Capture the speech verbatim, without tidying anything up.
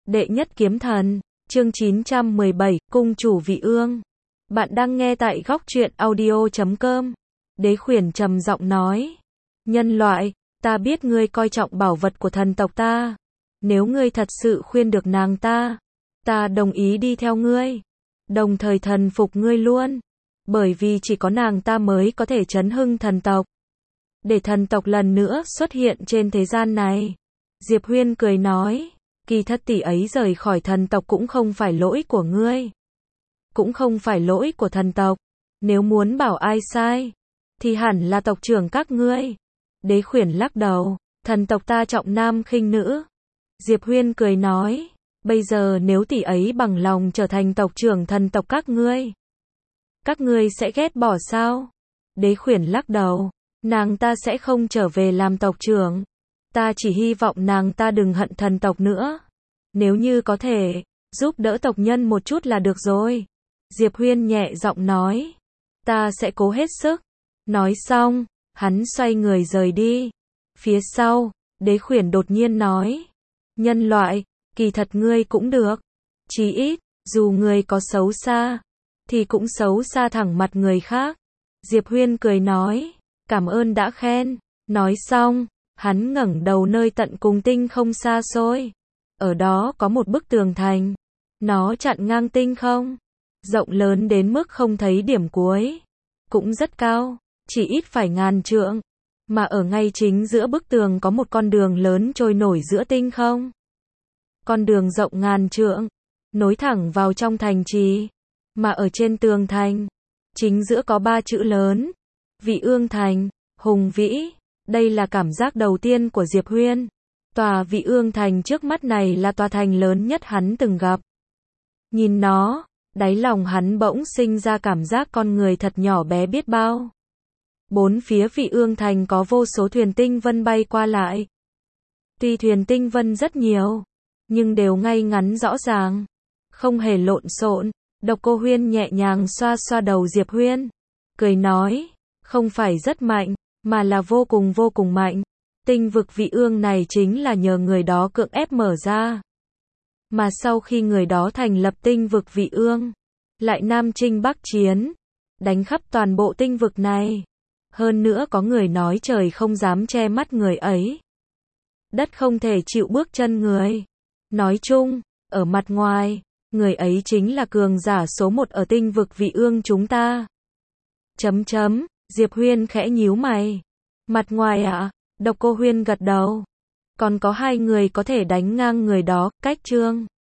Đệ nhất kiếm thần, chương chín trăm mười bảy, cung chủ vị ương. Bạn đang nghe tại góc truyện audio chấm com. Đế khuyển trầm giọng nói. Nhân loại, ta biết ngươi coi trọng bảo vật của thần tộc ta. Nếu ngươi thật sự khuyên được nàng ta, ta đồng ý đi theo ngươi. Đồng thời thần phục ngươi luôn. Bởi vì chỉ có nàng ta mới có thể chấn hưng thần tộc. Để thần tộc lần nữa xuất hiện trên thế gian này. Diệp Huyên cười nói. Kỳ thật tỷ ấy rời khỏi thần tộc cũng không phải lỗi của ngươi. Cũng không phải lỗi của thần tộc. Nếu muốn bảo ai sai, thì hẳn là tộc trưởng các ngươi. Đế khuyển lắc đầu. Thần tộc ta trọng nam khinh nữ. Diệp Huyên cười nói. Bây giờ nếu tỷ ấy bằng lòng trở thành tộc trưởng thần tộc các ngươi, các ngươi sẽ ghét bỏ sao? Đế khuyển lắc đầu. Nàng ta sẽ không trở về làm tộc trưởng. Ta chỉ hy vọng nàng ta đừng hận thần tộc nữa. Nếu như có thể, giúp đỡ tộc nhân một chút là được rồi. Diệp Huyên nhẹ giọng nói. Ta sẽ cố hết sức. Nói xong, hắn xoay người rời đi. Phía sau, đế khuyển đột nhiên nói. Nhân loại, kỳ thật ngươi cũng được. Chí ít, dù ngươi có xấu xa, thì cũng xấu xa thẳng mặt người khác. Diệp Huyên cười nói. Cảm ơn đã khen. Nói xong, hắn ngẩng đầu nơi tận cùng tinh không xa xôi. Ở đó có một bức tường thành. Nó chặn ngang tinh không. Rộng lớn đến mức không thấy điểm cuối. Cũng rất cao, chỉ ít phải ngàn trượng. Mà ở ngay chính giữa bức tường có một con đường lớn trôi nổi giữa tinh không. Con đường rộng ngàn trượng, nối thẳng vào trong thành trì. Mà ở trên tường thành, chính giữa có ba chữ lớn. Vị ương thành, hùng vĩ. Đây là cảm giác đầu tiên của Diệp Huyên. Tòa vị ương thành trước mắt này là tòa thành lớn nhất hắn từng gặp. Nhìn nó, đáy lòng hắn bỗng sinh ra cảm giác con người thật nhỏ bé biết bao. Bốn phía vị ương thành có vô số thuyền tinh vân bay qua lại. Tuy thuyền tinh vân rất nhiều, nhưng đều ngay ngắn rõ ràng, không hề lộn xộn. Độc Cô Huyên nhẹ nhàng xoa xoa đầu Diệp Huyên, cười nói, không phải rất mạnh, mà là vô cùng vô cùng mạnh. Tinh vực vị ương này chính là nhờ người đó cưỡng ép mở ra. Mà sau khi người đó thành lập tinh vực vị ương, lại nam chinh bắc chiến, đánh khắp toàn bộ tinh vực này. Hơn nữa có người nói trời không dám che mắt người ấy. Đất không thể chịu bước chân người. Nói chung, ở mặt ngoài, người ấy chính là cường giả số một ở tinh vực vị ương chúng ta. Chấm chấm, Diệp Huyên khẽ nhíu mày. Mặt ngoài ạ? À? Độc Cô Huyên gật đầu. Còn có hai người có thể đánh ngang người đó, Cách Trương.